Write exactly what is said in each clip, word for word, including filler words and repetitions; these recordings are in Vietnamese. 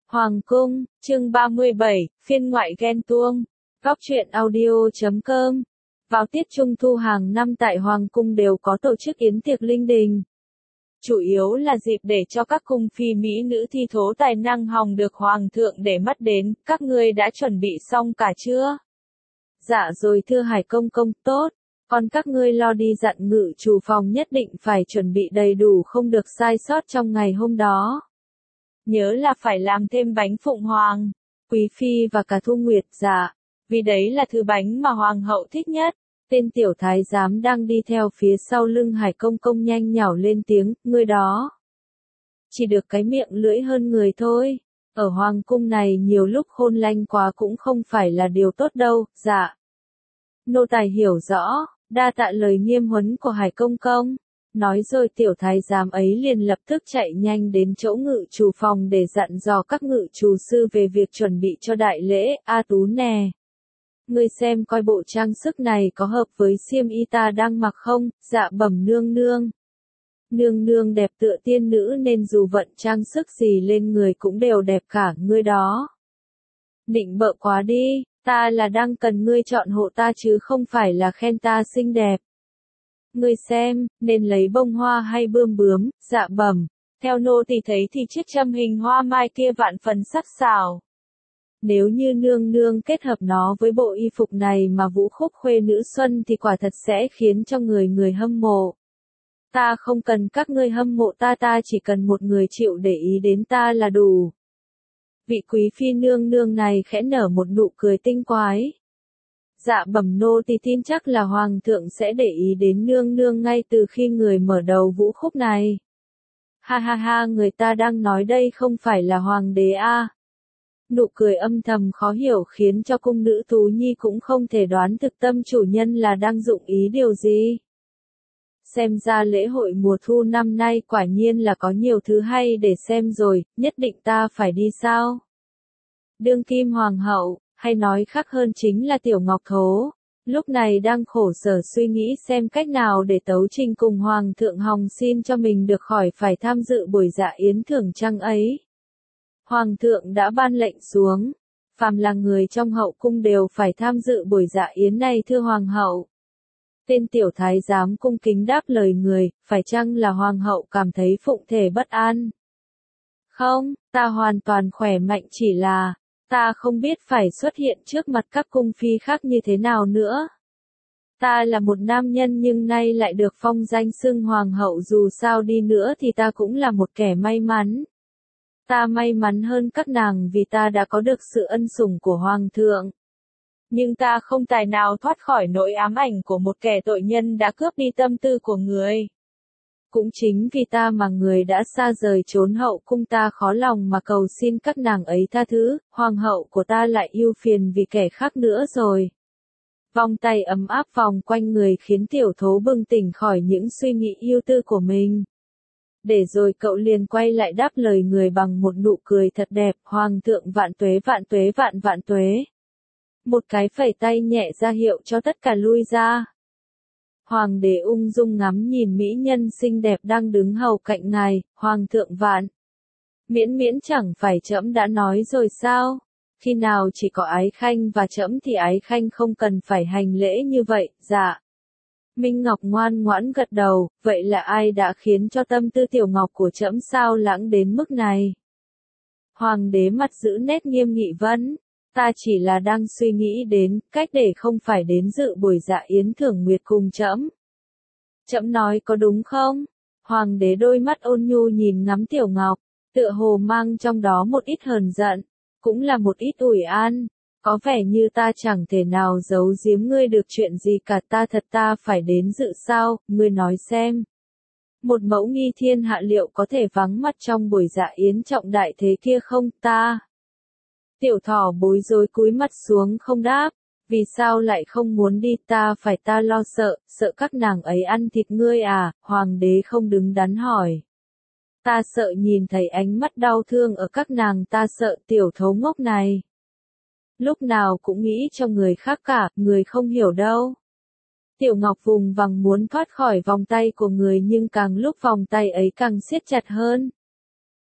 Hoàng cung, chương ba mươi bảy, phiên ngoại ghen tuông. Góc truyện audio chấm com. Vào tiết trung thu hàng năm tại Hoàng cung đều có tổ chức yến tiệc linh đình. Chủ yếu là dịp để cho các cung phi mỹ nữ thi thố tài năng hòng được Hoàng thượng để mắt đến, các ngươi đã chuẩn bị xong cả chưa? Dạ rồi thưa Hải công công, tốt. Còn các ngươi lo đi dặn ngự chủ phòng nhất định phải chuẩn bị đầy đủ không được sai sót trong ngày hôm đó. Nhớ là phải làm thêm bánh phụng hoàng, quý phi và cả Thu Nguyệt dạ, vì đấy là thứ bánh mà hoàng hậu thích nhất. Tên tiểu thái giám đang đi theo phía sau lưng Hải công công nhanh nhảu lên tiếng, người đó chỉ được cái miệng lưỡi hơn người thôi. Ở hoàng cung này nhiều lúc khôn lanh quá cũng không phải là điều tốt đâu. Dạ, nô tài hiểu rõ, đa tạ lời nghiêm huấn của Hải công công. Nói rồi tiểu thái giám ấy liền lập tức chạy nhanh đến chỗ ngự chủ phòng để dặn dò các ngự chủ sư về việc chuẩn bị cho đại lễ. A Tú nè, ngươi xem coi bộ trang sức này có hợp với xiêm y ta đang mặc không? Dạ bẩm nương nương. Nương nương đẹp tựa tiên nữ nên dù vận trang sức gì lên người cũng đều đẹp cả. Ngươi đó định bợ quá đi, ta là đang cần ngươi chọn hộ ta chứ không phải là khen ta xinh đẹp. Ngươi xem, nên lấy bông hoa hay bươm bướm? Dạ bẩm, theo nô tỳ thấy thì chiếc châm hình hoa mai kia vạn phần sắc sảo. Nếu như nương nương kết hợp nó với bộ y phục này mà vũ khúc khuê nữ xuân thì quả thật sẽ khiến cho người người hâm mộ. Ta không cần các ngươi hâm mộ ta, ta chỉ cần một người chịu để ý đến ta là đủ. Vị quý phi nương nương này khẽ nở một nụ cười tinh quái. Dạ bẩm nô tỳ tin chắc là hoàng thượng sẽ để ý đến nương nương ngay từ khi người mở đầu vũ khúc này. Ha ha ha, người ta đang nói đây không phải là hoàng đế a. Nụ cười âm thầm khó hiểu khiến cho cung nữ Tú Nhi cũng không thể đoán thực tâm chủ nhân là đang dụng ý điều gì. Xem ra lễ hội mùa thu năm nay quả nhiên là có nhiều thứ hay để xem rồi, nhất định ta phải đi sao? Đương kim hoàng hậu, hay nói khác hơn chính là Tiểu Ngọc Thố, lúc này đang khổ sở suy nghĩ xem cách nào để tấu trình cùng Hoàng thượng hòng xin cho mình được khỏi phải tham dự buổi dạ yến thưởng trăng ấy. Hoàng thượng đã ban lệnh xuống, phàm là người trong hậu cung đều phải tham dự buổi dạ yến này thưa Hoàng hậu. Tên tiểu thái giám cung kính đáp lời người, phải chăng là Hoàng hậu cảm thấy phụng thể bất an? Không, ta hoàn toàn khỏe mạnh, chỉ là ta không biết phải xuất hiện trước mặt các cung phi khác như thế nào nữa. Ta là một nam nhân nhưng nay lại được phong danh xưng hoàng hậu, dù sao đi nữa thì ta cũng là một kẻ may mắn. Ta may mắn hơn các nàng vì ta đã có được sự ân sủng của hoàng thượng. Nhưng ta không tài nào thoát khỏi nỗi ám ảnh của một kẻ tội nhân đã cướp đi tâm tư của người. Cũng chính vì ta mà người đã xa rời trốn hậu cung, ta khó lòng mà cầu xin các nàng ấy tha thứ, hoàng hậu của ta lại ưu phiền vì kẻ khác nữa rồi. Vòng tay ấm áp vòng quanh người khiến tiểu thố bừng tỉnh khỏi những suy nghĩ yêu tư của mình. Để rồi cậu liền quay lại đáp lời người bằng một nụ cười thật đẹp, hoàng thượng vạn tuế vạn tuế vạn vạn tuế. Một cái phẩy tay nhẹ ra hiệu cho tất cả lui ra. Hoàng đế ung dung ngắm nhìn mỹ nhân xinh đẹp đang đứng hầu cạnh ngài, hoàng thượng vạn. Miễn miễn chẳng phải trẫm đã nói rồi sao? Khi nào chỉ có ái khanh và trẫm thì ái khanh không cần phải hành lễ như vậy. Dạ. Minh Ngọc ngoan ngoãn gật đầu, vậy là ai đã khiến cho tâm tư tiểu ngọc của trẫm sao lãng đến mức này? Hoàng đế mặt giữ nét nghiêm nghị vấn. Ta chỉ là đang suy nghĩ đến cách để không phải đến dự buổi dạ yến thưởng nguyệt cùng trẫm. Trẫm nói có đúng không? Hoàng đế đôi mắt ôn nhu nhìn ngắm Tiểu Ngọc, tựa hồ mang trong đó một ít hờn giận, cũng là một ít ủi an. Có vẻ như ta chẳng thể nào giấu giếm ngươi được chuyện gì cả, ta thật ta phải đến dự sao, ngươi nói xem. Một mẫu nghi thiên hạ liệu có thể vắng mặt trong buổi dạ yến trọng đại thế kia không? Ta. Tiểu thỏ bối rối cúi mặt xuống không đáp, vì sao lại không muốn đi? Ta phải ta lo sợ, sợ các nàng ấy ăn thịt ngươi à? Hoàng đế không đứng đắn hỏi. Ta sợ nhìn thấy ánh mắt đau thương ở các nàng, ta sợ tiểu thấu ngốc này. Lúc nào cũng nghĩ cho người khác cả, người không hiểu đâu. Tiểu Ngọc vùng vằng muốn thoát khỏi vòng tay của người nhưng càng lúc vòng tay ấy càng siết chặt hơn.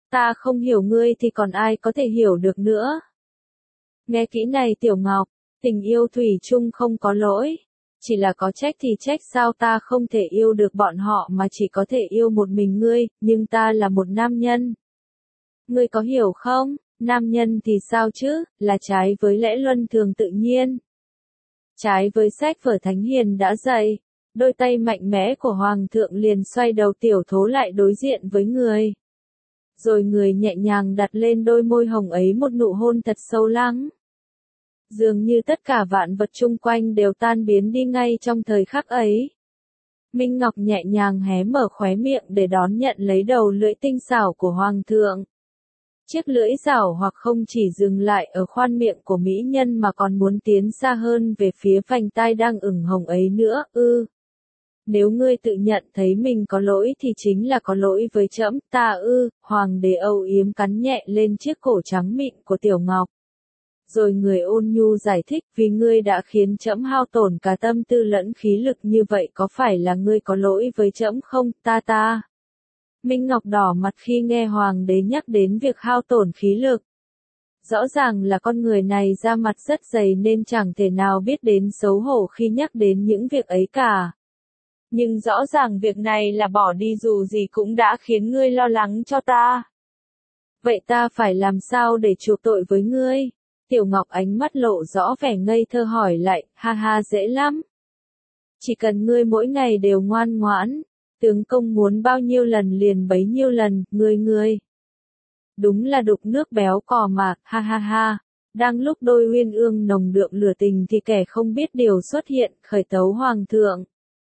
Ta không hiểu ngươi thì còn ai có thể hiểu được nữa. Nghe kỹ này Tiểu Ngọc, tình yêu thủy chung không có lỗi. Chỉ là có trách thì trách sao ta không thể yêu được bọn họ mà chỉ có thể yêu một mình ngươi, nhưng ta là một nam nhân. Ngươi có hiểu không, nam nhân thì sao chứ, là trái với lẽ luân thường tự nhiên. Trái với sách vở Thánh Hiền đã dạy, đôi tay mạnh mẽ của Hoàng thượng liền xoay đầu Tiểu Thố lại đối diện với người. Rồi người nhẹ nhàng đặt lên đôi môi hồng ấy một nụ hôn thật sâu lắng. Dường như tất cả vạn vật chung quanh đều tan biến đi ngay trong thời khắc ấy. Minh Ngọc nhẹ nhàng hé mở khóe miệng để đón nhận lấy đầu lưỡi tinh xảo của Hoàng thượng. Chiếc lưỡi rảo hoặc không chỉ dừng lại ở khoan miệng của mỹ nhân mà còn muốn tiến xa hơn về phía vành tai đang ửng hồng ấy nữa, ư. Nếu ngươi tự nhận thấy mình có lỗi thì chính là có lỗi với trẫm, ta ư, Hoàng đế âu yếm cắn nhẹ lên chiếc cổ trắng mịn của Tiểu Ngọc. Rồi người ôn nhu giải thích, vì ngươi đã khiến trẫm hao tổn cả tâm tư lẫn khí lực như vậy có phải là ngươi có lỗi với trẫm không, ta ta. Minh Ngọc đỏ mặt khi nghe Hoàng đế nhắc đến việc hao tổn khí lực. Rõ ràng là con người này da mặt rất dày nên chẳng thể nào biết đến xấu hổ khi nhắc đến những việc ấy cả. Nhưng rõ ràng việc này là bỏ đi dù gì cũng đã khiến ngươi lo lắng cho ta. Vậy ta phải làm sao để chuộc tội với ngươi? Tiểu Ngọc ánh mắt lộ rõ vẻ ngây thơ hỏi lại, ha ha dễ lắm. Chỉ cần ngươi mỗi ngày đều ngoan ngoãn, tướng công muốn bao nhiêu lần liền bấy nhiêu lần, ngươi ngươi. Đúng là đục nước béo cò mà, ha ha ha. Đang lúc đôi uyên ương nồng đượm lửa tình thì kẻ không biết điều xuất hiện, khởi tấu Hoàng thượng.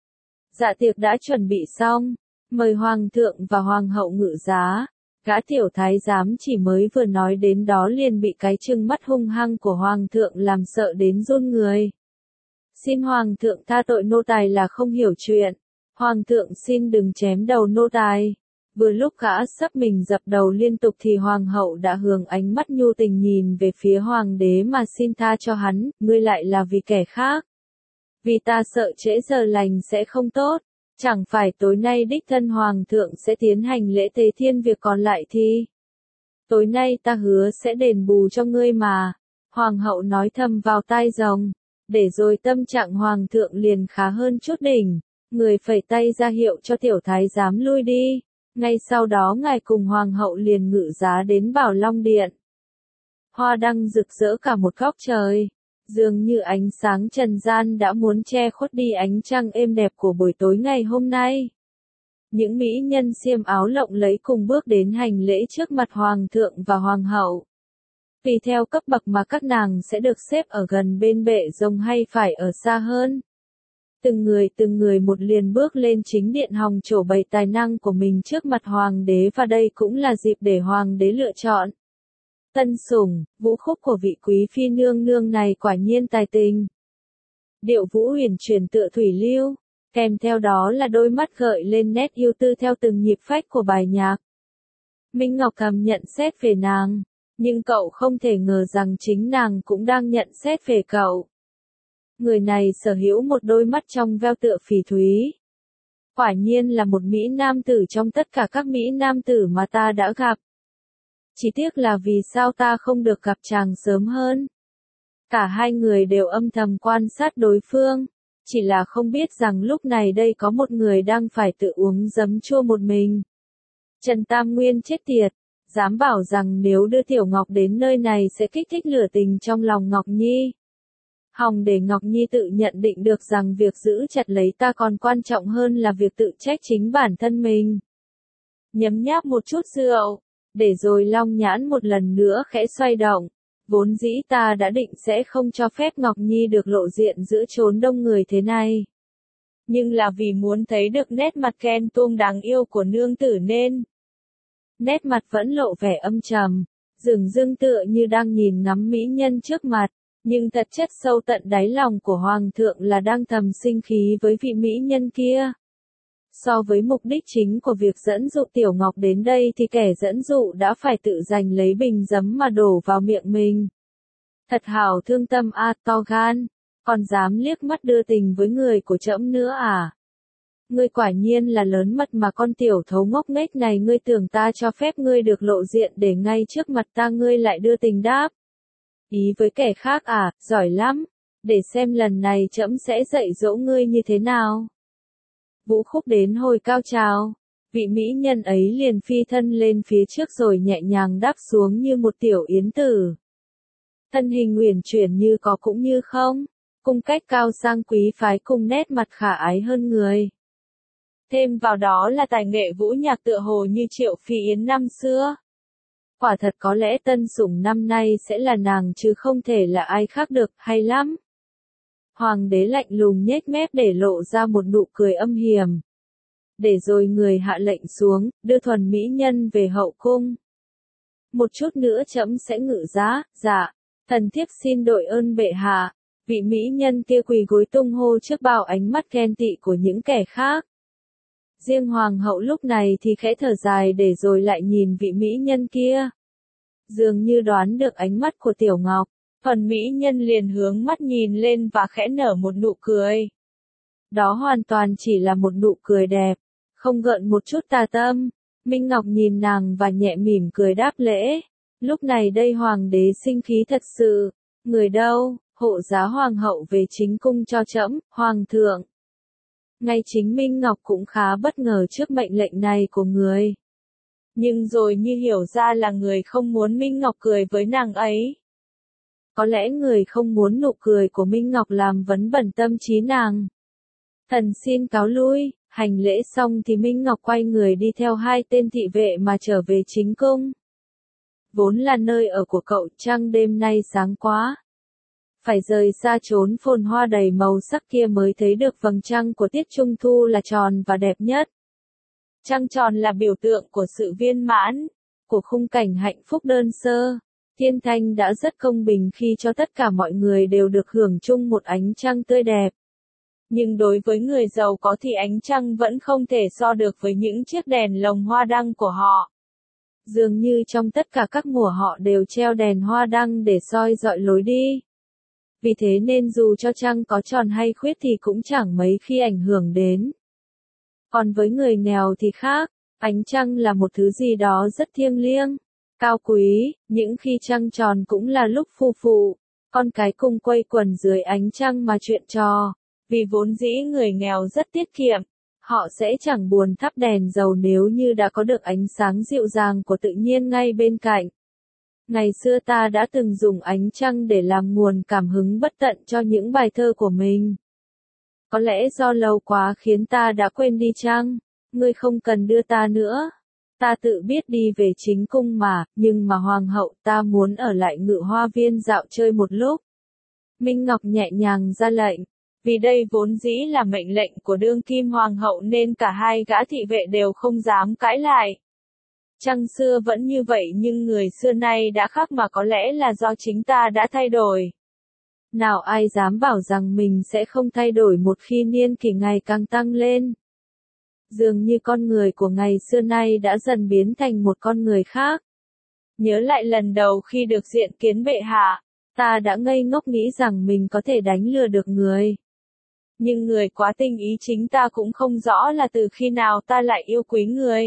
Dạ tiệc đã chuẩn bị xong, mời Hoàng thượng và Hoàng hậu ngự giá. Gã tiểu thái giám chỉ mới vừa nói đến đó liền bị cái trừng mắt hung hăng của Hoàng thượng làm sợ đến run người. Xin Hoàng thượng tha tội nô tài là không hiểu chuyện. Hoàng thượng xin đừng chém đầu nô tài. Vừa lúc gã sắp mình dập đầu liên tục thì Hoàng hậu đã hướng ánh mắt nhu tình nhìn về phía Hoàng đế mà xin tha cho hắn, ngươi lại là vì kẻ khác. Vì ta sợ trễ giờ lành sẽ không tốt. Chẳng phải tối nay đích thân Hoàng thượng sẽ tiến hành lễ tế thiên, việc còn lại thì tối nay ta hứa sẽ đền bù cho ngươi mà. Hoàng hậu nói thầm vào tai rồng, để rồi tâm trạng Hoàng thượng liền khá hơn chút đỉnh. Người phẩy tay ra hiệu cho tiểu thái giám lui đi. Ngay sau đó ngài cùng Hoàng hậu liền ngự giá đến Bảo Long Điện. Hoa đăng rực rỡ cả một góc trời. Dường như ánh sáng trần gian đã muốn che khuất đi ánh trăng êm đẹp của buổi tối ngày hôm nay. Những mỹ nhân xiêm áo lộng lẫy cùng bước đến hành lễ trước mặt Hoàng thượng và Hoàng hậu. Tùy theo cấp bậc mà các nàng sẽ được xếp ở gần bên bệ rồng hay phải ở xa hơn. Từng người từng người một liền bước lên chính điện hòng trổ bày tài năng của mình trước mặt Hoàng đế, và đây cũng là dịp để Hoàng đế lựa chọn. Tân sủng, vũ khúc của vị quý phi nương nương này quả nhiên tài tình. Điệu vũ huyền chuyển tựa thủy lưu, kèm theo đó là đôi mắt gợi lên nét yêu tư theo từng nhịp phách của bài nhạc. Minh Ngọc thầm nhận xét về nàng, nhưng cậu không thể ngờ rằng chính nàng cũng đang nhận xét về cậu. Người này sở hữu một đôi mắt trong veo tựa phỉ thúy. Quả nhiên là một mỹ nam tử trong tất cả các mỹ nam tử mà ta đã gặp. Chỉ tiếc là vì sao ta không được gặp chàng sớm hơn. Cả hai người đều âm thầm quan sát đối phương, chỉ là không biết rằng lúc này đây có một người đang phải tự uống giấm chua một mình. Trần Tam Nguyên chết tiệt, dám bảo rằng nếu đưa Tiểu Ngọc đến nơi này sẽ kích thích lửa tình trong lòng Ngọc Nhi. Hòng để Ngọc Nhi tự nhận định được rằng việc giữ chặt lấy ta còn quan trọng hơn là việc tự trách chính bản thân mình. Nhấm nháp một chút rượu, để rồi long nhãn một lần nữa khẽ xoay động. Vốn dĩ ta đã định sẽ không cho phép Ngọc Nhi được lộ diện giữa chốn đông người thế này. Nhưng là vì muốn thấy được nét mặt ghen tuông đáng yêu của nương tử nên. Nét mặt vẫn lộ vẻ âm trầm, dửng dưng tựa như đang nhìn ngắm mỹ nhân trước mặt. Nhưng thật chất sâu tận đáy lòng của Hoàng thượng là đang thầm sinh khí với vị mỹ nhân kia. So với mục đích chính của việc dẫn dụ Tiểu Ngọc đến đây thì kẻ dẫn dụ đã phải tự giành lấy bình giấm mà đổ vào miệng mình. Thật hảo thương tâm a, to gan, còn dám liếc mắt đưa tình với người của trẫm nữa à? Ngươi quả nhiên là lớn mật mà con tiểu thấu ngốc nghếch này, ngươi tưởng ta cho phép ngươi được lộ diện để ngay trước mặt ta ngươi lại đưa tình đáp. Ý với kẻ khác à, giỏi lắm, để xem lần này trẫm sẽ dạy dỗ ngươi như thế nào. Vũ khúc đến hồi cao trào, vị mỹ nhân ấy liền phi thân lên phía trước rồi nhẹ nhàng đáp xuống như một tiểu yến tử. Thân hình uyển chuyển như có cũng như không, cung cách cao sang quý phái cùng nét mặt khả ái hơn người. Thêm vào đó là tài nghệ vũ nhạc tựa hồ như Triệu Phi Yến năm xưa. Quả thật có lẽ tân sủng năm nay sẽ là nàng chứ không thể là ai khác được, hay lắm. Hoàng đế lạnh lùng nhếch mép để lộ ra một nụ cười âm hiểm. Để rồi người hạ lệnh xuống, đưa thuần mỹ nhân về hậu cung. Một chút nữa trẫm sẽ ngự giá, dạ, thần thiếp xin đội ơn bệ hạ. Vị mỹ nhân kia quỳ gối tung hô trước bao ánh mắt ghen tị của những kẻ khác. Riêng hoàng hậu lúc này thì khẽ thở dài để rồi lại nhìn vị mỹ nhân kia. Dường như đoán được ánh mắt của Tiểu Ngọc, thuần mỹ nhân liền hướng mắt nhìn lên và khẽ nở một nụ cười. Đó hoàn toàn chỉ là một nụ cười đẹp, không gợn một chút tà tâm. Minh Ngọc nhìn nàng và nhẹ mỉm cười đáp lễ. Lúc này đây hoàng đế sinh khí thật sự. Người đâu, hộ giá hoàng hậu về chính cung cho trẫm, hoàng thượng. Ngay chính Minh Ngọc cũng khá bất ngờ trước mệnh lệnh này của người. Nhưng rồi như hiểu ra là người không muốn Minh Ngọc cười với nàng ấy. Có lẽ người không muốn nụ cười của Minh Ngọc làm vấn bẩn tâm trí nàng. Thần xin cáo lui, hành lễ xong thì Minh Ngọc quay người đi theo hai tên thị vệ mà trở về chính cung. Vốn là nơi ở của cậu, trăng đêm nay sáng quá. Phải rời xa chốn phồn hoa đầy màu sắc kia mới thấy được vầng trăng của tiết trung thu là tròn và đẹp nhất. Trăng tròn là biểu tượng của sự viên mãn, của khung cảnh hạnh phúc đơn sơ. Thiên thanh đã rất công bình khi cho tất cả mọi người đều được hưởng chung một ánh trăng tươi đẹp. Nhưng đối với người giàu có thì ánh trăng vẫn không thể so được với những chiếc đèn lồng hoa đăng của họ. Dường như trong tất cả các mùa họ đều treo đèn hoa đăng để soi dọi lối đi. Vì thế nên dù cho trăng có tròn hay khuyết thì cũng chẳng mấy khi ảnh hưởng đến. Còn với người nghèo thì khác, ánh trăng là một thứ gì đó rất thiêng liêng, cao quý, những khi trăng tròn cũng là lúc phu phụ, con cái cùng quây quần dưới ánh trăng mà chuyện trò. Vì vốn dĩ người nghèo rất tiết kiệm, họ sẽ chẳng buồn thắp đèn dầu nếu như đã có được ánh sáng dịu dàng của tự nhiên ngay bên cạnh. Ngày xưa ta đã từng dùng ánh trăng để làm nguồn cảm hứng bất tận cho những bài thơ của mình. Có lẽ do lâu quá khiến ta đã quên đi chăng? Ngươi không cần đưa ta nữa. Ta tự biết đi về chính cung mà, nhưng mà hoàng hậu ta muốn ở lại Ngự Hoa Viên dạo chơi một lúc. Minh Ngọc nhẹ nhàng ra lệnh. Vì đây vốn dĩ là mệnh lệnh của đương kim hoàng hậu nên cả hai gã thị vệ đều không dám cãi lại. Trăng xưa vẫn như vậy nhưng người xưa nay đã khác mà có lẽ là do chính ta đã thay đổi. Nào ai dám bảo rằng mình sẽ không thay đổi một khi niên kỷ ngày càng tăng lên. Dường như con người của ngày xưa nay đã dần biến thành một con người khác. Nhớ lại lần đầu khi được diện kiến bệ hạ, ta đã ngây ngốc nghĩ rằng mình có thể đánh lừa được người. Nhưng người quá tinh ý chính ta cũng không rõ là từ khi nào ta lại yêu quý người.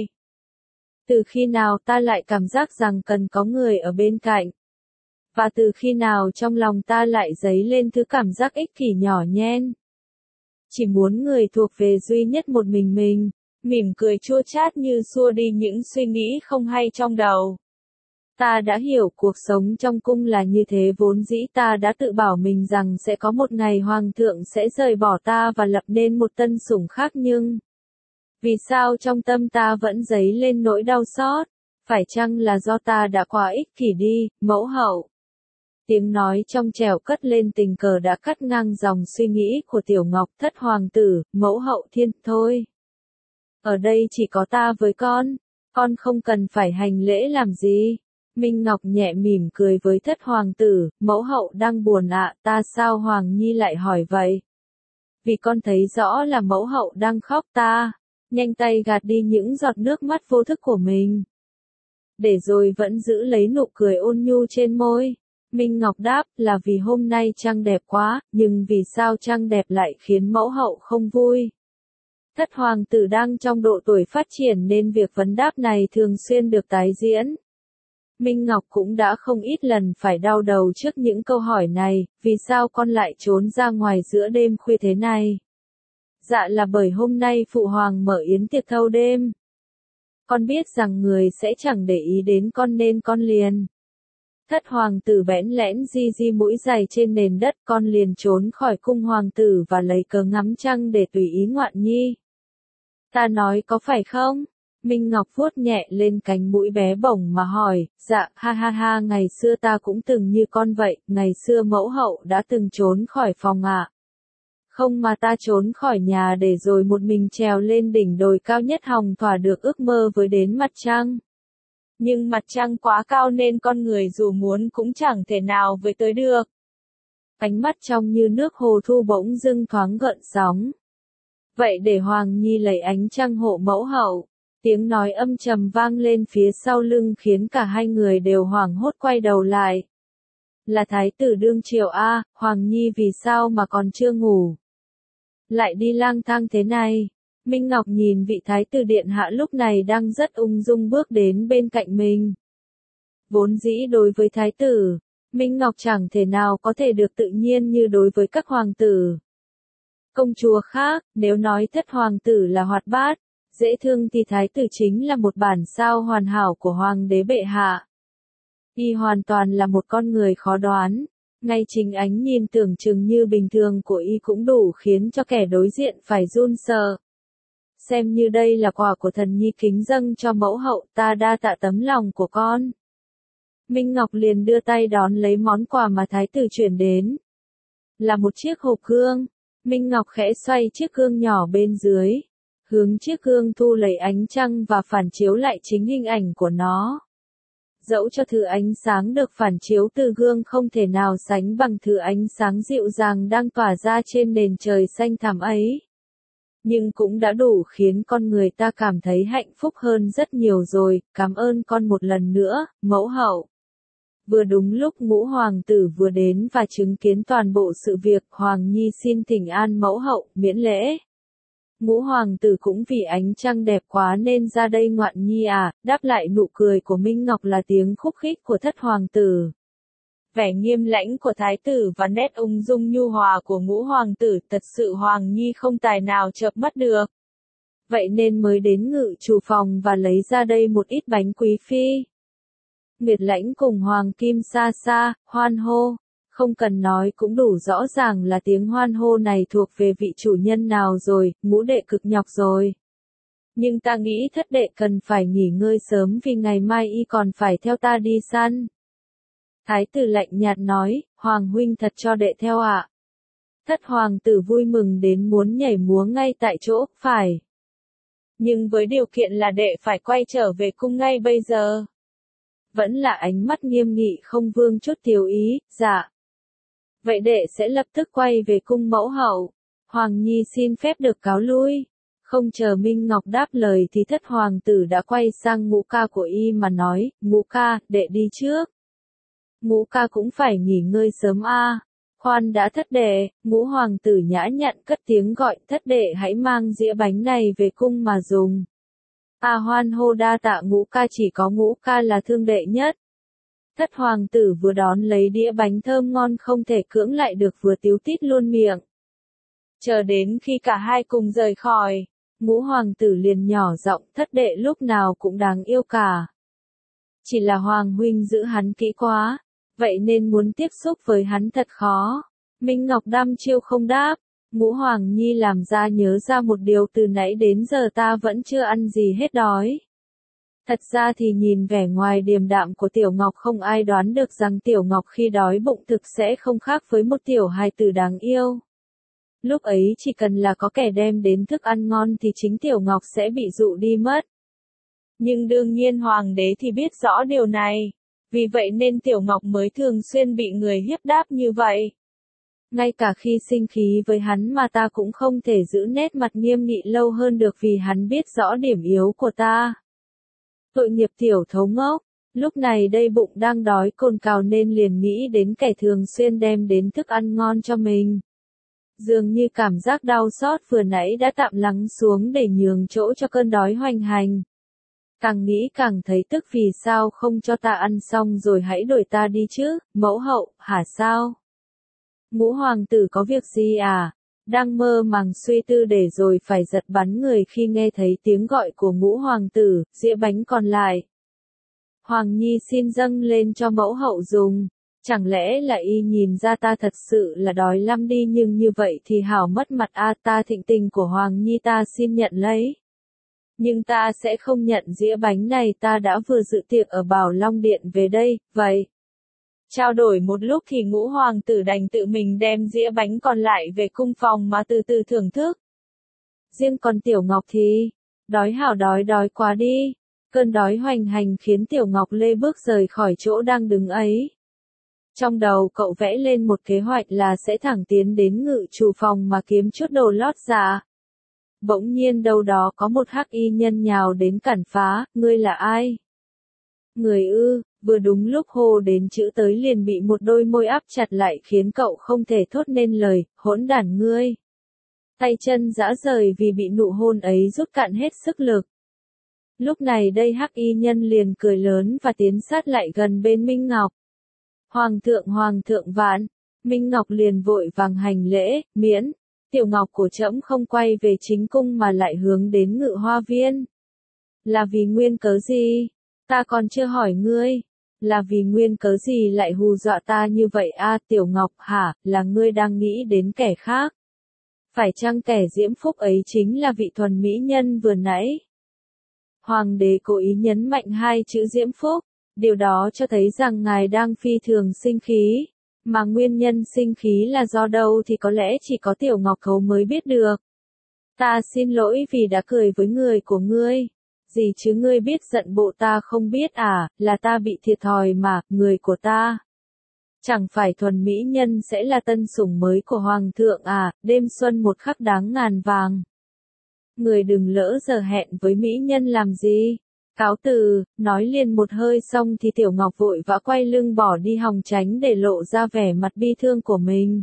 Từ khi nào ta lại cảm giác rằng cần có người ở bên cạnh. Và từ khi nào trong lòng ta lại dấy lên thứ cảm giác ích kỷ nhỏ nhen. Chỉ muốn người thuộc về duy nhất một mình mình, mỉm cười chua chát như xua đi những suy nghĩ không hay trong đầu. Ta đã hiểu cuộc sống trong cung là như thế, vốn dĩ ta đã tự bảo mình rằng sẽ có một ngày hoàng thượng sẽ rời bỏ ta và lập nên một tân sủng khác, nhưng vì sao trong tâm ta vẫn dấy lên nỗi đau xót? Phải chăng là do ta đã quá ích kỷ đi, mẫu hậu? Tiếng nói trong trẻo cất lên tình cờ đã cắt ngang dòng suy nghĩ của Tiểu Ngọc. Thất hoàng tử, mẫu hậu thiên, thôi. Ở đây chỉ có ta với con, con không cần phải hành lễ làm gì. Minh Ngọc nhẹ mỉm cười với thất hoàng tử, mẫu hậu đang buồn ạ, ta sao Hoàng Nhi lại hỏi vậy? Vì con thấy rõ là mẫu hậu đang khóc ta, nhanh tay gạt đi những giọt nước mắt vô thức của mình. Để rồi vẫn giữ lấy nụ cười ôn nhu trên môi. Minh Ngọc đáp là vì hôm nay trăng đẹp quá, nhưng vì sao trăng đẹp lại khiến mẫu hậu không vui? Thất hoàng tử đang trong độ tuổi phát triển nên việc vấn đáp này thường xuyên được tái diễn. Minh Ngọc cũng đã không ít lần phải đau đầu trước những câu hỏi này, vì sao con lại trốn ra ngoài giữa đêm khuya thế này? Dạ là bởi hôm nay phụ hoàng mở yến tiệc thâu đêm. Con biết rằng người sẽ chẳng để ý đến con nên con liền. Thất hoàng tử bẽn lẽn di di mũi giày trên nền đất, con liền trốn khỏi cung hoàng tử và lấy cớ ngắm trăng để tùy ý ngoạn nhi. Ta nói có phải không? Minh Ngọc vuốt nhẹ lên cánh mũi bé bỏng mà hỏi, dạ, ha ha ha, ngày xưa ta cũng từng như con vậy, ngày xưa mẫu hậu đã từng trốn khỏi phòng ạ. À. Không mà ta trốn khỏi nhà để rồi một mình trèo lên đỉnh đồi cao nhất hòng thỏa được ước mơ với đến mặt trăng. Nhưng mặt trăng quá cao nên con người dù muốn cũng chẳng thể nào với tới được. Ánh mắt trong như nước hồ thu bỗng dưng thoáng gợn sóng. Vậy để Hoàng Nhi lấy ánh trăng hộ mẫu hậu. Tiếng nói âm trầm vang lên phía sau lưng khiến cả hai người đều hoảng hốt quay đầu lại. Là thái tử đương triều a, Hoàng Nhi vì sao mà còn chưa ngủ? Lại đi lang thang thế này. Minh Ngọc nhìn vị thái tử điện hạ lúc này đang rất ung dung bước đến bên cạnh mình. Vốn dĩ đối với thái tử, Minh Ngọc chẳng thể nào có thể được tự nhiên như đối với các hoàng tử. Công chúa khác, nếu nói thất hoàng tử là hoạt bát, dễ thương thì thái tử chính là một bản sao hoàn hảo của hoàng đế bệ hạ. Y hoàn toàn là một con người khó đoán, ngay chính ánh nhìn tưởng chừng như bình thường của y cũng đủ khiến cho kẻ đối diện phải run sợ. Xem như đây là quà của thần nhi kính dâng cho mẫu hậu, ta đa tạ tấm lòng của con. Minh Ngọc liền đưa tay đón lấy món quà mà thái tử chuyển đến. Là một chiếc hộp gương. Minh Ngọc khẽ xoay chiếc gương nhỏ bên dưới, hướng chiếc gương thu lấy ánh trăng và phản chiếu lại chính hình ảnh của nó. Dẫu cho thứ ánh sáng được phản chiếu từ gương không thể nào sánh bằng thứ ánh sáng dịu dàng đang tỏa ra trên nền trời xanh thẳm ấy. Nhưng cũng đã đủ khiến con người ta cảm thấy hạnh phúc hơn rất nhiều rồi, cảm ơn con một lần nữa, mẫu hậu. Vừa đúng lúc ngũ hoàng tử vừa đến và chứng kiến toàn bộ sự việc, Hoàng Nhi xin thỉnh an mẫu hậu, miễn lễ. Ngũ hoàng tử cũng vì ánh trăng đẹp quá nên ra đây ngoạn nhi à, đáp lại nụ cười của Minh Ngọc là tiếng khúc khích của thất hoàng tử. Vẻ nghiêm lãnh của thái tử và nét ung dung nhu hòa của ngũ hoàng tử thật sự Hoàng Nhi không tài nào chợp mắt được. Vậy nên mới đến ngự chủ phòng và lấy ra đây một ít bánh quý phi. Nguyệt Lãnh cùng Hoàng Kim xa xa, hoan hô. Không cần nói cũng đủ rõ ràng là tiếng hoan hô này thuộc về vị chủ nhân nào rồi, ngũ đệ cực nhọc rồi. Nhưng ta nghĩ thất đệ cần phải nghỉ ngơi sớm vì ngày mai y còn phải theo ta đi săn. Thái tử lạnh nhạt nói, Hoàng huynh thật cho đệ theo ạ. À? Thất hoàng tử vui mừng đến muốn nhảy múa ngay tại chỗ, phải. Nhưng với điều kiện là đệ phải quay trở về cung ngay bây giờ. Vẫn là ánh mắt nghiêm nghị không vương chút thiếu ý, dạ. Vậy đệ sẽ lập tức quay về cung mẫu hậu. Hoàng Nhi xin phép được cáo lui. Không chờ Minh Ngọc đáp lời thì thất hoàng tử đã quay sang ngũ ca của y mà nói, ngũ ca, đệ đi trước. Ngũ ca cũng phải nghỉ ngơi sớm a. À. Khoan đã thất đệ, ngũ hoàng tử nhã nhặn cất tiếng gọi thất đệ hãy mang dĩa bánh này về cung mà dùng. A hoan hô đa tạ ngũ ca, chỉ có ngũ ca là thương đệ nhất. Thất hoàng tử vừa đón lấy đĩa bánh thơm ngon không thể cưỡng lại được vừa tíu tít luôn miệng. Chờ đến khi cả hai cùng rời khỏi, ngũ hoàng tử liền nhỏ giọng thất đệ lúc nào cũng đáng yêu cả. Chỉ là hoàng huynh giữ hắn kỹ quá, vậy nên muốn tiếp xúc với hắn thật khó. Minh Ngọc đăm chiêu không đáp. Ngũ Hoàng Nhi làm ra nhớ ra một điều từ nãy đến giờ ta vẫn chưa ăn gì hết đói. Thật ra thì nhìn vẻ ngoài điềm đạm của Tiểu Ngọc không ai đoán được rằng Tiểu Ngọc khi đói bụng thực sẽ không khác với một tiểu hài tử đáng yêu. Lúc ấy chỉ cần là có kẻ đem đến thức ăn ngon thì chính Tiểu Ngọc sẽ bị dụ đi mất. Nhưng đương nhiên Hoàng đế thì biết rõ điều này, vì vậy nên Tiểu Ngọc mới thường xuyên bị người hiếp đáp như vậy. Ngay cả khi sinh khí với hắn mà ta cũng không thể giữ nét mặt nghiêm nghị lâu hơn được vì hắn biết rõ điểm yếu của ta. Tội nghiệp tiểu thấu ngốc, lúc này đây bụng đang đói cồn cào nên liền nghĩ đến kẻ thường xuyên đem đến thức ăn ngon cho mình. Dường như cảm giác đau xót vừa nãy đã tạm lắng xuống để nhường chỗ cho cơn đói hoành hành. Càng nghĩ càng thấy tức, vì sao không cho ta ăn xong rồi hãy đuổi ta đi chứ, mẫu hậu, hả sao? Ngũ hoàng tử có việc gì à? Đang mơ màng suy tư để rồi phải giật bắn người khi nghe thấy tiếng gọi của ngũ hoàng tử, dĩa bánh còn lại. Hoàng nhi xin dâng lên cho mẫu hậu dùng. Chẳng lẽ là y nhìn ra ta thật sự là đói lắm đi, nhưng như vậy thì hảo mất mặt a, ta thịnh tình của Hoàng nhi ta xin nhận lấy. Nhưng ta sẽ không nhận dĩa bánh này, ta đã vừa dự tiệc ở Bảo Long Điện về đây, vậy. Trao đổi một lúc thì ngũ hoàng tử đành tự mình đem dĩa bánh còn lại về cung phòng mà từ từ thưởng thức. Riêng còn Tiểu Ngọc thì, đói hảo đói đói quá đi. Cơn đói hoành hành khiến Tiểu Ngọc Lê bước rời khỏi chỗ đang đứng ấy. Trong đầu cậu vẽ lên một kế hoạch là sẽ thẳng tiến đến ngự chủ phòng mà kiếm chút đồ lót dạ. Bỗng nhiên đâu đó có một hắc y nhân nhào đến cản phá, ngươi là ai? Người ư, vừa đúng lúc hô đến chữ tới liền bị một đôi môi áp chặt lại khiến cậu không thể thốt nên lời, hỗn đản ngươi. Tay chân rã rời vì bị nụ hôn ấy rút cạn hết sức lực. Lúc này đây hắc y nhân liền cười lớn và tiến sát lại gần bên Minh Ngọc. Hoàng thượng hoàng thượng vạn, Minh Ngọc liền vội vàng hành lễ, miễn, Tiểu Ngọc của trẫm không quay về chính cung mà lại hướng đến Ngự Hoa Viên. Là vì nguyên cớ gì? Ta còn chưa hỏi ngươi. Là vì nguyên cớ gì lại hù dọa ta như vậy a, Tiểu Ngọc hả, là ngươi đang nghĩ đến kẻ khác? Phải chăng kẻ diễm phúc ấy chính là vị thuần mỹ nhân vừa nãy? Hoàng đế cố ý nhấn mạnh hai chữ diễm phúc. Điều đó cho thấy rằng ngài đang phi thường sinh khí, mà nguyên nhân sinh khí là do đâu thì có lẽ chỉ có Tiểu Ngọc Khấu mới biết được. Ta xin lỗi vì đã cười với người của ngươi. Gì chứ ngươi biết giận bộ ta không biết à, là ta bị thiệt thòi mà, người của ta. Chẳng phải thuần mỹ nhân sẽ là tân sủng mới của Hoàng thượng à, đêm xuân một khắc đáng ngàn vàng. Người đừng lỡ giờ hẹn với mỹ nhân làm gì. Cáo từ, nói liền một hơi xong thì Tiểu Ngọc vội vã quay lưng bỏ đi hòng tránh để lộ ra vẻ mặt bi thương của mình.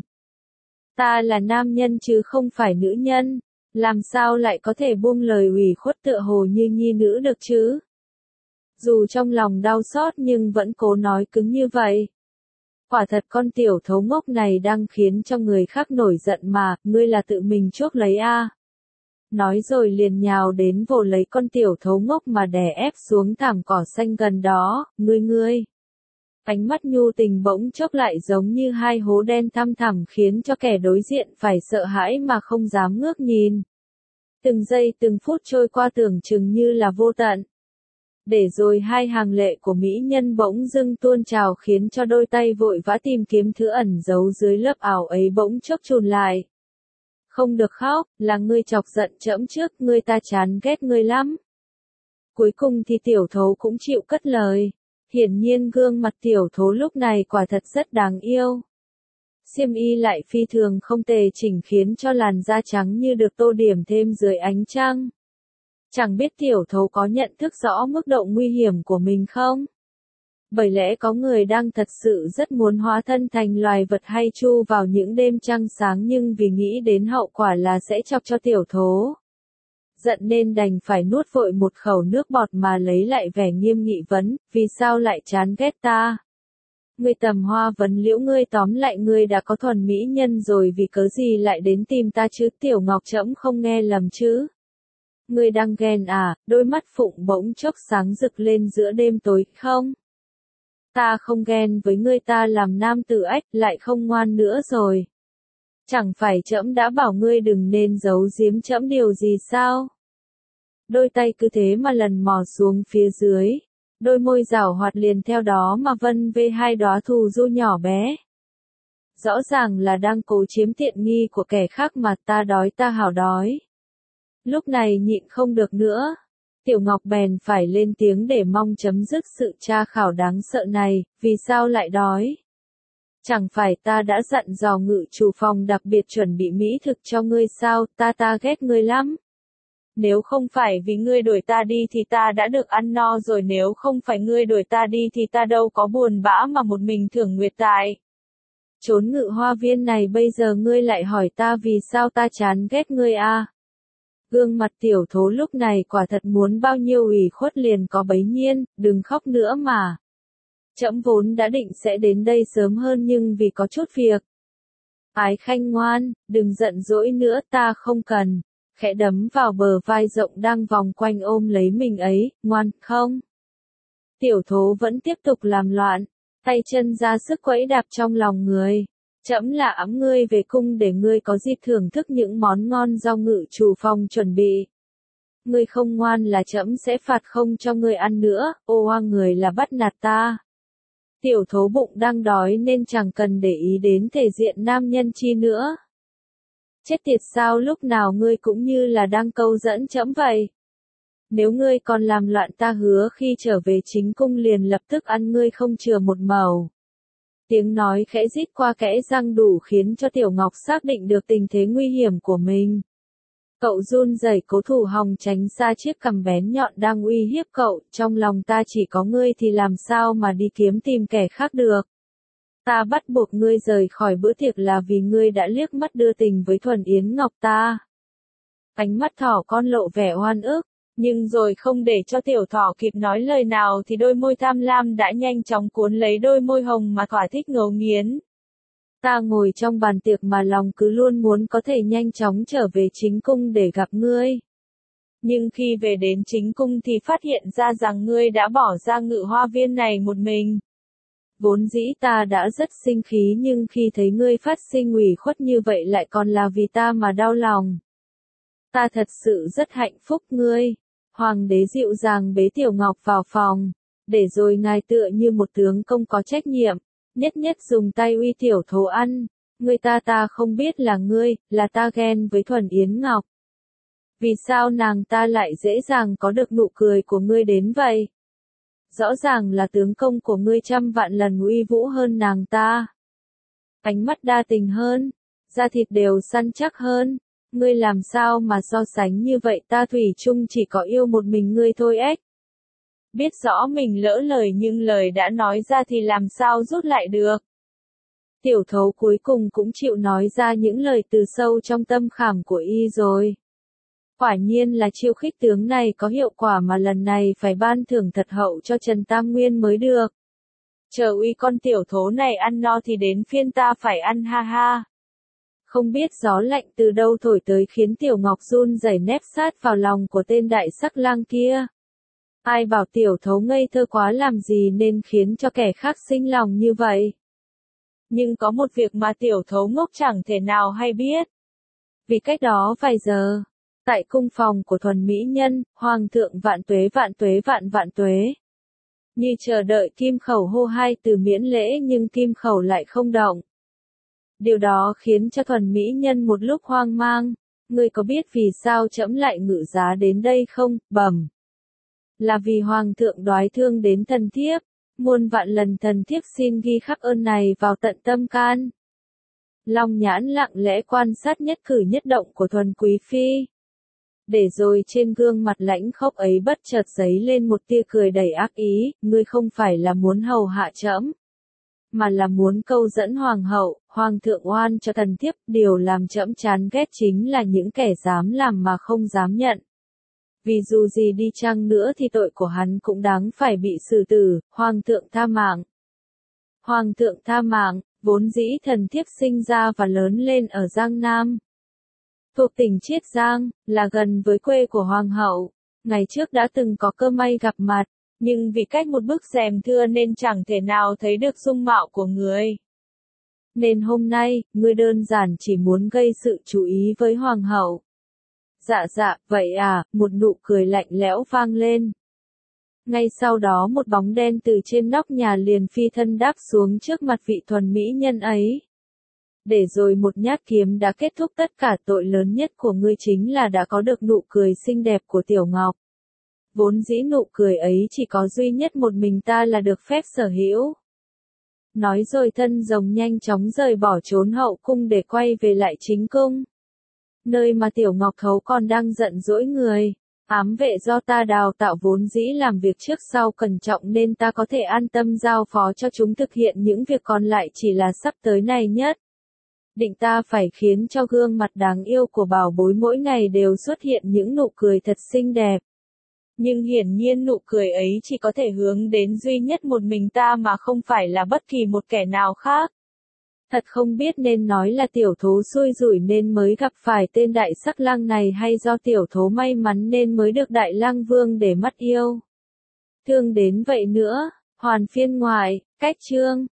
Ta là nam nhân chứ không phải nữ nhân, làm sao lại có thể buông lời ủy khuất tựa hồ như nhi nữ được chứ? Dù trong lòng đau xót nhưng vẫn cố nói cứng như vậy. Quả thật con tiểu thấu ngốc này đang khiến cho người khác nổi giận mà, ngươi là tự mình chuốc lấy a. À. Nói rồi liền nhào đến vồ lấy con tiểu thấu ngốc mà đè ép xuống thảm cỏ xanh gần đó, ngươi ngươi. Ánh mắt nhu tình bỗng chốc lại giống như hai hố đen thăm thẳm khiến cho kẻ đối diện phải sợ hãi mà không dám ngước nhìn. Từng giây từng phút trôi qua tưởng chừng như là vô tận. Để rồi hai hàng lệ của mỹ nhân bỗng dưng tuôn trào khiến cho đôi tay vội vã tìm kiếm thứ ẩn giấu dưới lớp áo ấy bỗng chốc chùn lại. Không được khóc, là ngươi chọc giận trẫm trước, ngươi ta chán ghét ngươi lắm. Cuối cùng thì tiểu thố cũng chịu cất lời. Hiển nhiên gương mặt tiểu thố lúc này quả thật rất đáng yêu. Xiêm y lại phi thường không tề chỉnh khiến cho làn da trắng như được tô điểm thêm dưới ánh trăng. Chẳng biết tiểu thố có nhận thức rõ mức độ nguy hiểm của mình không? Bởi lẽ có người đang thật sự rất muốn hóa thân thành loài vật hay chu vào những đêm trăng sáng nhưng vì nghĩ đến hậu quả là sẽ chọc cho tiểu thố. Giận nên đành phải nuốt vội một khẩu nước bọt mà lấy lại vẻ nghiêm nghị vấn, vì sao lại chán ghét ta? Ngươi tầm hoa vấn liễu ngươi tóm lại ngươi đã có thuần mỹ nhân rồi vì cớ gì lại đến tìm ta chứ, Tiểu Ngọc trẫm không nghe lầm chứ? Ngươi đang ghen à, đôi mắt phụng bỗng chốc sáng rực lên giữa đêm tối, không? Ta không ghen với ngươi, ta làm nam tử ách, lại không ngoan nữa rồi. Chẳng phải trẫm đã bảo ngươi đừng nên giấu giếm trẫm điều gì sao? Đôi tay cứ thế mà lần mò xuống phía dưới. Đôi môi giảo hoạt liền theo đó mà vân vê hai đóa thù du nhỏ bé. Rõ ràng là đang cố chiếm tiện nghi của kẻ khác mà, ta đói ta hảo đói. Lúc này nhịn không được nữa. Tiểu Ngọc bèn phải lên tiếng để mong chấm dứt sự tra khảo đáng sợ này, vì sao lại đói? Chẳng phải ta đã dặn dò ngự chủ phòng đặc biệt chuẩn bị mỹ thực cho ngươi sao, ta ta ghét ngươi lắm. Nếu không phải vì ngươi đuổi ta đi thì ta đã được ăn no rồi, nếu không phải ngươi đuổi ta đi thì ta đâu có buồn bã mà một mình thưởng nguyệt tại. Trốn ngự hoa viên này bây giờ ngươi lại hỏi ta vì sao ta chán ghét ngươi a? Gương mặt tiểu thố lúc này quả thật muốn bao nhiêu ủy khuất liền có bấy nhiêu, đừng khóc nữa mà. Trẫm vốn đã định sẽ đến đây sớm hơn nhưng vì có chút việc. Ái Khanh ngoan, đừng giận dỗi nữa, ta không cần. Khẽ đấm vào bờ vai rộng đang vòng quanh ôm lấy mình ấy, ngoan, không? Tiểu thố vẫn tiếp tục làm loạn, tay chân ra sức quẫy đạp trong lòng người. Trẫm là ẵm ngươi về cung để ngươi có dịp thưởng thức những món ngon do ngự chủ phòng chuẩn bị. Ngươi không ngoan là trẫm sẽ phạt không cho ngươi ăn nữa, ô oa người là bắt nạt ta. Tiểu thố bụng đang đói nên chẳng cần để ý đến thể diện nam nhân chi nữa. Chết tiệt sao lúc nào ngươi cũng như là đang câu dẫn trẫm vậy. Nếu ngươi còn làm loạn ta hứa khi trở về chính cung liền lập tức ăn ngươi không chừa một màu. Tiếng nói khẽ rít qua kẽ răng đủ khiến cho Tiểu Ngọc xác định được tình thế nguy hiểm của mình. Cậu run rẩy cố thủ hòng tránh xa chiếc cằm bén nhọn đang uy hiếp cậu, trong lòng ta chỉ có ngươi thì làm sao mà đi kiếm tìm kẻ khác được. Ta bắt buộc ngươi rời khỏi bữa tiệc là vì ngươi đã liếc mắt đưa tình với Thuần Yến Ngọc ta. Ánh mắt thỏ con lộ vẻ oan ức, nhưng rồi không để cho tiểu thỏ kịp nói lời nào thì đôi môi tham lam đã nhanh chóng cuốn lấy đôi môi hồng mà thỏa thích ngấu nghiến. Ta ngồi trong bàn tiệc mà lòng cứ luôn muốn có thể nhanh chóng trở về chính cung để gặp ngươi. Nhưng khi về đến chính cung thì phát hiện ra rằng ngươi đã bỏ ra ngự hoa viên này một mình. Vốn dĩ ta đã rất sinh khí nhưng khi thấy ngươi phát sinh ủy khuất như vậy lại còn là vì ta mà đau lòng. Ta thật sự rất hạnh phúc ngươi. Hoàng đế dịu dàng bế Tiểu Ngọc vào phòng, để rồi ngài tựa như một tướng công có trách nhiệm, nhất nhất dùng tay uy tiểu thố ăn. Ngươi ta ta không biết là ngươi, là ta ghen với Thuần Yến Ngọc. Vì sao nàng ta lại dễ dàng có được nụ cười của ngươi đến vậy? Rõ ràng là tướng công của ngươi trăm vạn lần uy vũ hơn nàng ta. Ánh mắt đa tình hơn, da thịt đều săn chắc hơn. Ngươi làm sao mà so sánh như vậy, ta thủy chung chỉ có yêu một mình ngươi thôi ếch. Biết rõ mình lỡ lời nhưng lời đã nói ra thì làm sao rút lại được. Tiểu thấu cuối cùng cũng chịu nói ra những lời từ sâu trong tâm khảm của y rồi. Quả nhiên là chiêu khích tướng này có hiệu quả mà lần này phải ban thưởng thật hậu cho Trần Tam Nguyên mới được. Chờ uy con tiểu thố này ăn no thì đến phiên ta phải ăn ha ha. Không biết gió lạnh từ đâu thổi tới khiến Tiểu Ngọc run rẩy nép sát vào lòng của tên đại sắc lang kia. Ai bảo tiểu thấu ngây thơ quá làm gì nên khiến cho kẻ khác sinh lòng như vậy. Nhưng có một việc mà tiểu thấu ngốc chẳng thể nào hay biết. Vì cách đó vài giờ, tại cung phòng của Thuần Mỹ Nhân, Hoàng thượng vạn tuế vạn tuế vạn vạn tuế. Như chờ đợi Kim Khẩu hô hai từ miễn lễ nhưng Kim Khẩu lại không động. Điều đó khiến cho Thuần Mỹ Nhân một lúc hoang mang. Ngươi có biết vì sao trẫm lại ngự giá đến đây không? Bẩm. Là vì Hoàng thượng đoái thương đến thần thiếp. Muôn vạn lần thần thiếp xin ghi khắc ơn này vào tận tâm can. Long Nhãn lặng lẽ quan sát nhất cử nhất động của Thuần Quý Phi. Để rồi trên gương mặt lãnh khốc ấy bất chợt dấy lên một tia cười đầy ác ý. Ngươi không phải là muốn hầu hạ trẫm, mà là muốn câu dẫn hoàng hậu, hoàng thượng oan cho thần thiếp. Điều làm trẫm chán ghét chính là những kẻ dám làm mà không dám nhận. Vì dù gì đi chăng nữa thì tội của hắn cũng đáng phải bị xử tử. Hoàng thượng tha mạng. Hoàng thượng tha mạng. Vốn dĩ thần thiếp sinh ra và lớn lên ở Giang Nam, thuộc tỉnh Chiết Giang, là gần với quê của hoàng hậu. Ngày trước đã từng có cơ may gặp mặt, nhưng vì cách một bức rèm thưa nên chẳng thể nào thấy được dung mạo của người. Nên hôm nay, ngươi đơn giản chỉ muốn gây sự chú ý với hoàng hậu. Dạ dạ, vậy à, một nụ cười lạnh lẽo vang lên. Ngay sau đó một bóng đen từ trên nóc nhà liền phi thân đáp xuống trước mặt vị Thuần Mỹ Nhân ấy. Để rồi một nhát kiếm đã kết thúc tất cả. Tội lớn nhất của ngươi chính là đã có được nụ cười xinh đẹp của Tiểu Ngọc. Vốn dĩ nụ cười ấy chỉ có duy nhất một mình ta là được phép sở hữu. Nói rồi thân rồng nhanh chóng rời bỏ trốn hậu cung để quay về lại chính cung. Nơi mà Tiểu Ngọc Thấu còn đang giận dỗi người. Ám vệ do ta đào tạo vốn dĩ làm việc trước sau cẩn trọng nên ta có thể an tâm giao phó cho chúng thực hiện những việc còn lại chỉ là sắp tới này nhất. Định ta phải khiến cho gương mặt đáng yêu của bảo bối mỗi ngày đều xuất hiện những nụ cười thật xinh đẹp. Nhưng hiển nhiên nụ cười ấy chỉ có thể hướng đến duy nhất một mình ta mà không phải là bất kỳ một kẻ nào khác. Thật không biết nên nói là tiểu thố xui rủi nên mới gặp phải tên đại sắc lang này hay do tiểu thố may mắn nên mới được đại lang vương để mắt yêu. Thương đến vậy nữa, hoàn phiên ngoại, cách chương.